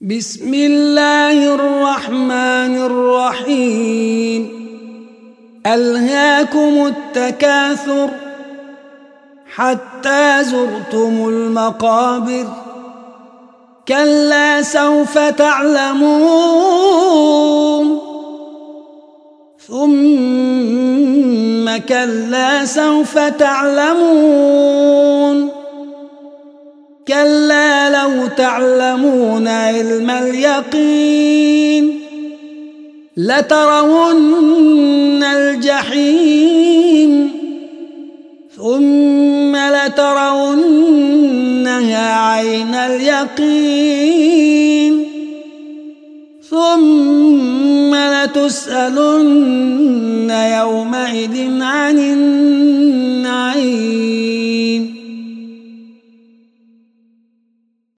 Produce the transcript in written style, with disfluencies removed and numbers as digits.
بسم الله الرحمن الرحيم. ألهاكم التكاثر حتى زرتم المقابر، كلا سوف تعلمون ثم كلا سوف تعلمون، كلا لو تعلمون علم اليقين لترون الجحيم ثم لترونها عين اليقين ثم لتسألن يومئذ عن النعيم.